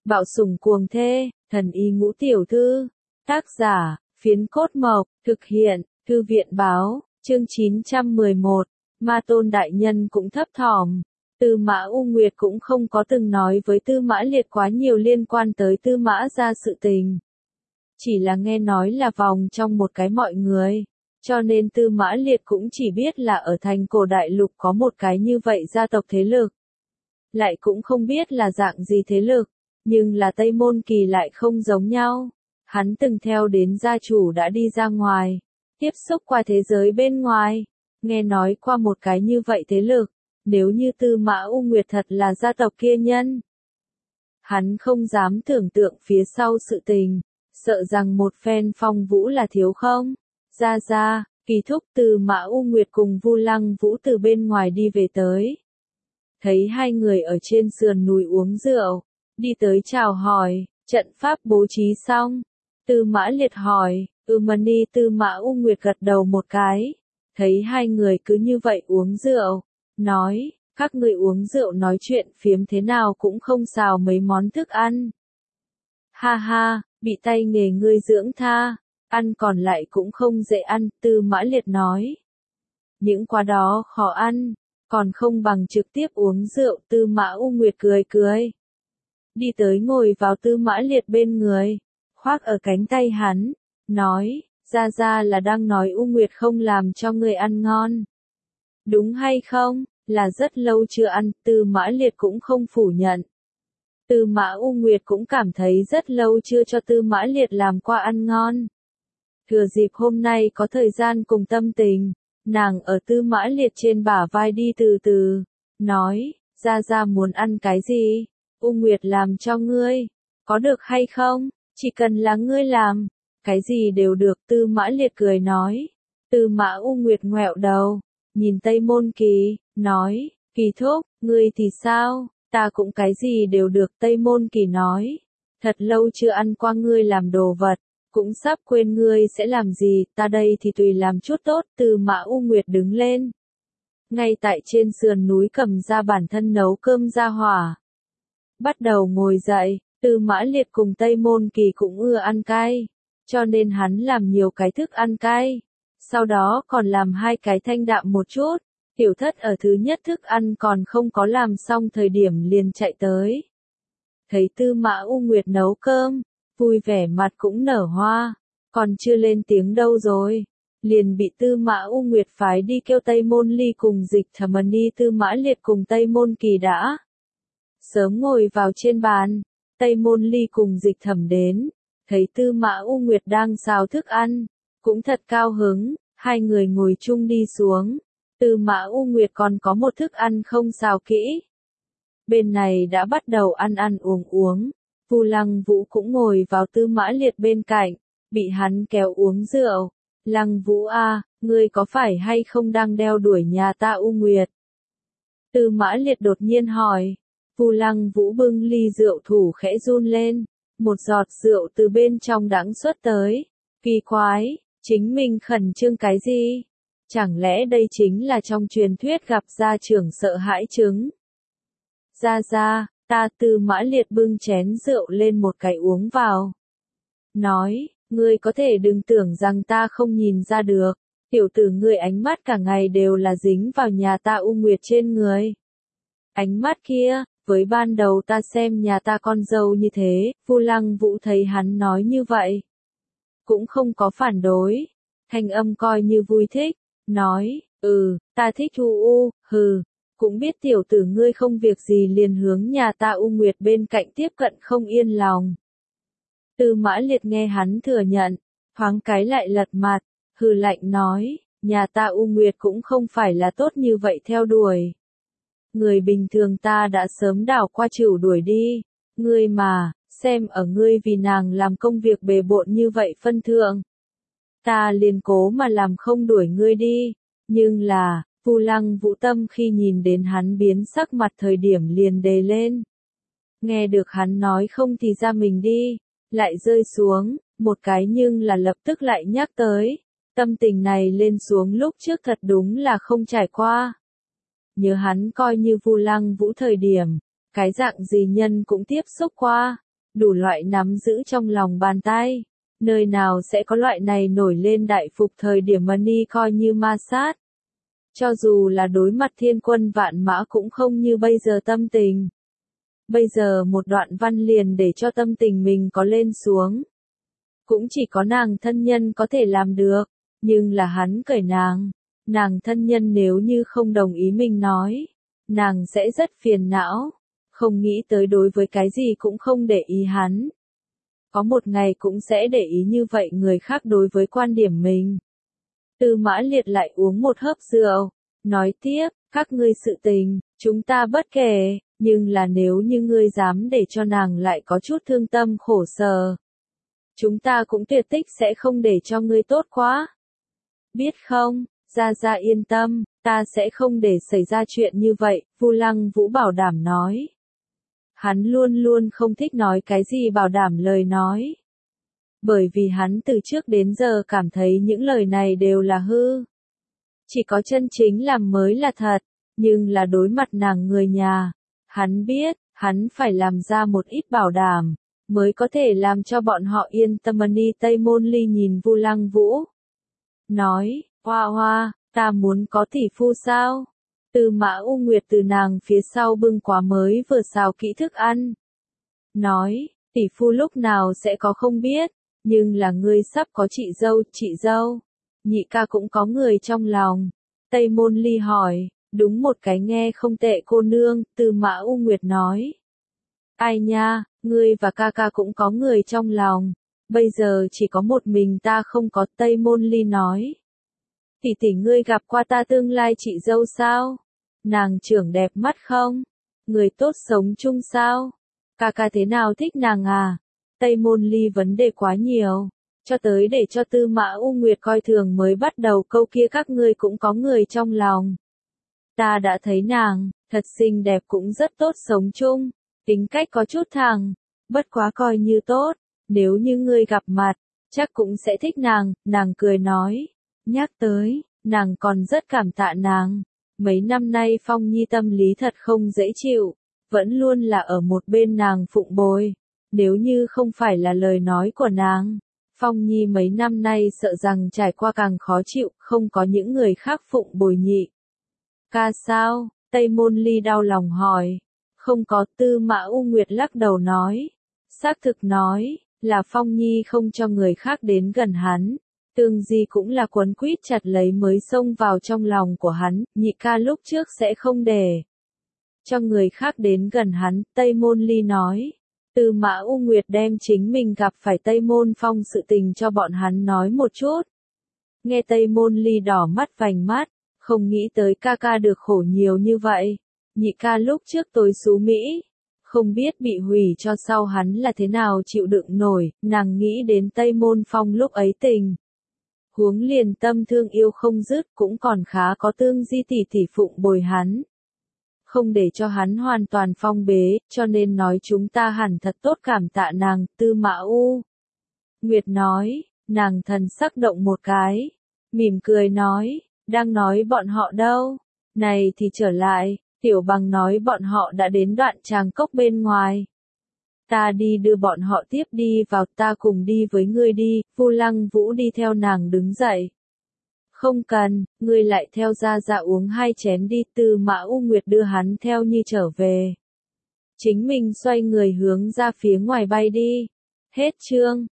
Bạo sủng cuồng thê, thần y ngũ tiểu thư. Tác giả, Phiến Cốt Mộc, thực hiện, Thư viện báo, chương 911, Ma Tôn đại nhân cũng thấp thỏm. Tư Mã U Nguyệt cũng không có từng nói với Tư Mã Liệt quá nhiều liên quan tới Tư Mã gia sự tình. Chỉ là nghe nói là vòng trong một cái mọi người, cho nên Tư Mã Liệt cũng chỉ biết là ở thành cổ đại lục có một cái như vậy gia tộc thế lực. Lại cũng không biết là dạng gì thế lực, nhưng là Tây Môn Kỳ lại không giống nhau. Hắn từng theo đến gia chủ đã đi ra ngoài, tiếp xúc qua thế giới bên ngoài, nghe nói qua một cái như vậy thế lực, nếu như Tư Mã U Nguyệt thật là gia tộc kia nhân. Hắn không dám tưởng tượng phía sau sự tình, sợ rằng một phen phong vũ là thiếu không. Ra, Kỳ thúc Tư Mã U Nguyệt cùng Vu Lăng Vũ từ bên ngoài đi về tới. Thấy hai người ở trên sườn núi uống rượu, đi tới chào hỏi, trận pháp bố trí xong. Tư Mã Liệt hỏi, Mani. Tư Mã U Nguyệt gật đầu một cái, thấy hai người cứ như vậy uống rượu, nói, các người uống rượu nói chuyện phiếm thế nào cũng không xào mấy món thức ăn. Ha ha, bị tay nghề ngươi dưỡng tha, ăn còn lại cũng không dễ ăn, Tư Mã Liệt nói. Những quà đó khó ăn, còn không bằng trực tiếp uống rượu. Tư Mã U Nguyệt cười. Đi tới ngồi vào Tư Mã Liệt bên người, khoác ở cánh tay hắn, nói, ra là đang nói U Nguyệt không làm cho người ăn ngon. Đúng hay không, là rất lâu chưa ăn, Tư Mã Liệt cũng không phủ nhận. Tư Mã U Nguyệt cũng cảm thấy rất lâu chưa cho Tư Mã Liệt làm qua ăn ngon. Thừa dịp hôm nay có thời gian cùng tâm tình, nàng ở Tư Mã Liệt trên bả vai đi từ từ, nói, ra muốn ăn cái gì, U Nguyệt làm cho ngươi, có được hay không, chỉ cần là ngươi làm, cái gì đều được. Tư Mã Liệt cười nói. Tư Mã U Nguyệt ngoẹo đầu, nhìn Tây Môn Kỳ, nói, Kỳ thúc, ngươi thì sao, ta cũng cái gì đều được. Tây Môn Kỳ nói, thật lâu chưa ăn qua ngươi làm đồ vật, cũng sắp quên ngươi sẽ làm gì, ta đây thì tùy làm chút tốt. Tư Mã U Nguyệt đứng lên, ngay tại trên sườn núi cầm ra bản thân nấu cơm ra hỏa, bắt đầu ngồi dậy. Tư Mã Liệt cùng Tây Môn Kỳ cũng ưa ăn cay, cho nên hắn làm nhiều cái thức ăn cay, sau đó còn làm hai cái thanh đạm một chút. Tiểu Thất ở thứ nhất thức ăn còn không có làm xong thời điểm liền chạy tới. Thấy Tư Mã U Nguyệt nấu cơm, vui vẻ mặt cũng nở hoa, còn chưa lên tiếng đâu rồi, liền bị Tư Mã U Nguyệt phái đi kêu Tây Môn Ly cùng Dịch Thẩm đi. Tư Mã Liệt cùng Tây Môn Kỳ đã sớm ngồi vào trên bàn. Tây Môn Ly cùng Dịch Thẩm đến, thấy Tư Mã U Nguyệt đang xào thức ăn, cũng thật cao hứng, hai người ngồi chung đi xuống. Tư Mã U Nguyệt còn có một thức ăn không xào kỹ. Bên này đã bắt đầu ăn uống. Vu Lăng Vũ cũng ngồi vào Tư Mã Liệt bên cạnh, bị hắn kéo uống rượu. Lăng Vũ a, ngươi có phải hay không đang đeo đuổi nhà ta U Nguyệt? Tư Mã Liệt đột nhiên hỏi. Vu Lăng Vũ bưng ly rượu thủ khẽ run lên, một giọt rượu từ bên trong đãng xuất tới. Kỳ quái, chính mình khẩn trương cái gì? Chẳng lẽ đây chính là trong truyền thuyết gặp gia trưởng sợ hãi chứng? Ra, ta. Tư Mã Liệt bưng chén rượu lên một cái uống vào. Nói, ngươi có thể đừng tưởng rằng ta không nhìn ra được, tiểu tử ngươi ánh mắt cả ngày đều là dính vào nhà ta U Nguyệt trên người. Ánh mắt kia, với ban đầu ta xem nhà ta con dâu như thế. Vu Lăng Vũ thấy hắn nói như vậy, cũng không có phản đối, thanh âm coi như vui thích, nói, ta thích U, cũng biết tiểu tử ngươi không việc gì liền hướng nhà ta U Nguyệt bên cạnh tiếp cận không yên lòng. Tư Mã Liệt nghe hắn thừa nhận, thoáng cái lại lật mặt, hừ lạnh nói, nhà ta U Nguyệt cũng không phải là tốt như vậy theo đuổi. Người bình thường ta đã sớm đảo qua chịu đuổi đi, ngươi mà, xem ở ngươi vì nàng làm công việc bề bộn như vậy phân thượng. Ta liền cố mà làm không đuổi ngươi đi, nhưng là, Vu Lăng Vũ tâm khi nhìn đến hắn biến sắc mặt thời điểm liền đề lên. Nghe được hắn nói không thì ra mình đi, lại rơi xuống, một cái nhưng là lập tức lại nhắc tới. Tâm tình này lên xuống lúc trước thật đúng là không trải qua. Nhớ hắn coi như Vu Lăng Vũ thời điểm, cái dạng gì nhân cũng tiếp xúc qua, đủ loại nắm giữ trong lòng bàn tay. Nơi nào sẽ có loại này nổi lên đại phục thời điểm money coi như ma sát. Cho dù là đối mặt thiên quân vạn mã cũng không như bây giờ tâm tình. Bây giờ một đoạn văn liền để cho tâm tình mình có lên xuống. Cũng chỉ có nàng thân nhân có thể làm được, nhưng là hắn cởi nàng thân nhân nếu như không đồng ý mình nói, nàng sẽ rất phiền não, không nghĩ tới đối với cái gì cũng không để ý hắn. Có một ngày cũng sẽ để ý như vậy người khác đối với quan điểm mình. Tư Mã Liệt lại uống một hớp rượu, nói tiếp, các ngươi sự tình, chúng ta bất kể, nhưng là nếu như ngươi dám để cho nàng lại có chút thương tâm khổ sở, chúng ta cũng tuyệt tích sẽ không để cho ngươi tốt quá. Biết không, Gia Gia yên tâm, ta sẽ không để xảy ra chuyện như vậy, Vu Lăng Vũ bảo đảm nói. Hắn luôn luôn không thích nói cái gì bảo đảm lời nói. Bởi vì hắn từ trước đến giờ cảm thấy những lời này đều là hư. Chỉ có chân chính làm mới là thật, nhưng là đối mặt nàng người nhà. Hắn biết, hắn phải làm ra một ít bảo đảm, mới có thể làm cho bọn họ yên tâm. Ni Tây Môn Ly nhìn Vu Lăng Vũ. Nói, Hoa Hoa, ta muốn có tỷ phu sao? Tư Mã U Nguyệt từ nàng phía sau bưng quá mới vừa xào kỹ thức ăn. Nói, tỷ phu lúc nào sẽ có không biết, nhưng là ngươi sắp có chị dâu. Nhị ca cũng có người trong lòng. Tây Môn Ly hỏi, đúng một cái nghe không tệ cô nương, Tư Mã U Nguyệt nói. Ai nha, ngươi và ca ca cũng có người trong lòng. Bây giờ chỉ có một mình ta không có, Tây Môn Ly nói. Tỷ tỷ ngươi gặp qua ta tương lai chị dâu sao? Nàng trưởng đẹp mắt không? Người tốt sống chung sao? Ca ca thế nào thích nàng à? Tây Môn Ly vấn đề quá nhiều. Cho tới để cho Tư Mã U Nguyệt coi thường mới bắt đầu câu kia các ngươi cũng có người trong lòng. Ta đã thấy nàng, thật xinh đẹp cũng rất tốt sống chung. Tính cách có chút thẳng, bất quá coi như tốt. Nếu như ngươi gặp mặt, chắc cũng sẽ thích nàng cười nói. Nhắc tới, nàng còn rất cảm tạ nàng. Mấy năm nay Phong Nhi tâm lý thật không dễ chịu, vẫn luôn là ở một bên nàng phụng bồi. Nếu như không phải là lời nói của nàng, Phong Nhi mấy năm nay sợ rằng trải qua càng khó chịu, không có những người khác phụng bồi nhị. Ca sao? Tây Môn Ly đau lòng hỏi. Không có, Tư Mã U Nguyệt lắc đầu nói. Xác thực nói, là Phong Nhi không cho người khác đến gần hắn. Tương Di cũng là quấn quýt chặt lấy mới xông vào trong lòng của hắn, nhị ca lúc trước sẽ không để cho người khác đến gần hắn, Tây Môn Ly nói. Tư Mã U Nguyệt đem chính mình gặp phải Tây Môn Phong sự tình cho bọn hắn nói một chút. Nghe Tây Môn Ly đỏ mắt vành mắt, không nghĩ tới ca ca được khổ nhiều như vậy. Nhị ca lúc trước tối xú Mỹ, không biết bị hủy cho sau hắn là thế nào chịu đựng nổi, nàng nghĩ đến Tây Môn Phong lúc ấy tình. Huống liền tâm thương yêu không dứt cũng còn khá có Tương Di tỷ tỷ phụng bồi hắn. Không để cho hắn hoàn toàn phong bế, cho nên nói chúng ta hẳn thật tốt cảm tạ nàng, Tư Mã U Nguyệt nói, nàng thần sắc động một cái, mỉm cười nói, đang nói bọn họ đâu, này thì trở lại, Tiểu Bằng nói bọn họ đã đến đoạn tràng cốc bên ngoài. Ta đi đưa bọn họ tiếp đi vào, ta cùng đi với ngươi đi, Vu Lăng Vũ đi theo nàng đứng dậy. Không cần, ngươi lại theo Gia Gia uống 2 chén đi, Tư Mã U Nguyệt đưa hắn theo như trở về. Chính mình xoay người hướng ra phía ngoài bay đi. Hết chương.